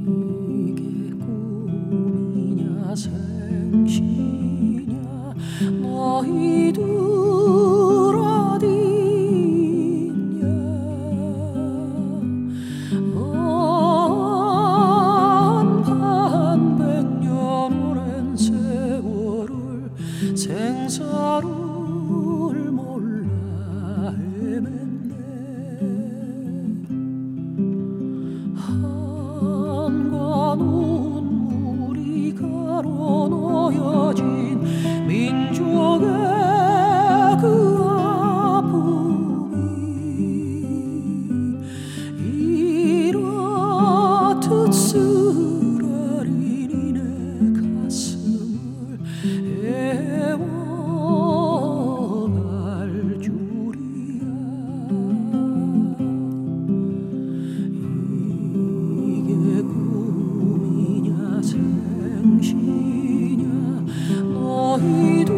이게 꿈이냐 생시냐 너희들 어딨냐 반백년 오랜 세월을 생사를 몰라 헤맸네 한과 눈물이 가로놓여진 민족의 그 아픔이 이렇듯 쓰라린 내 가슴을 애워갈 줄이야 이게 꿈이냐 생시냐 너희들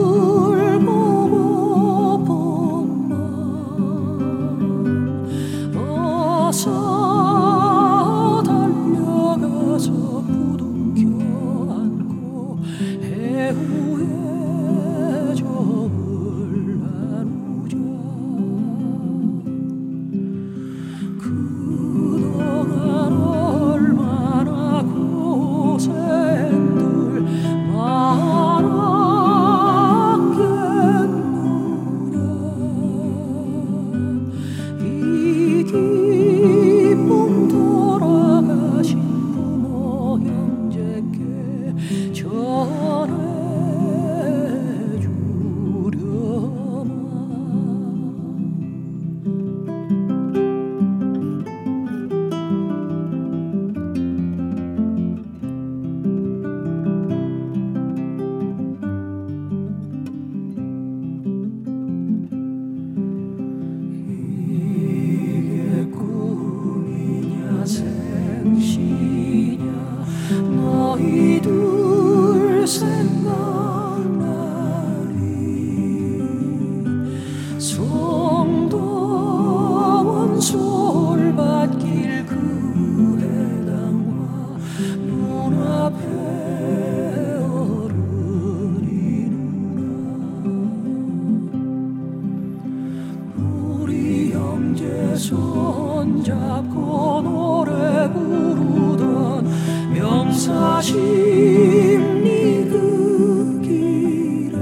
보고 본 맘 어서 달려가서 부둥켜 안고 해후의 정을 나누자 그동안 얼마나 고생들 많았겠느냐 이 기쁨 돌아가신 부모 형제께 전해주려마 이게 꿈이냐 생시냐 너희들 생각나리 송도원 솔밭길 그 해당과 눈앞에 어른이 누나 우리 형제 손잡고 노래 부르던 명사십리 그 길에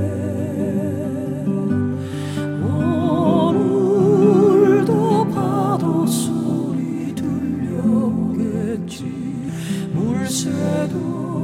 오늘도 파도 소리 들려오겠지 물새도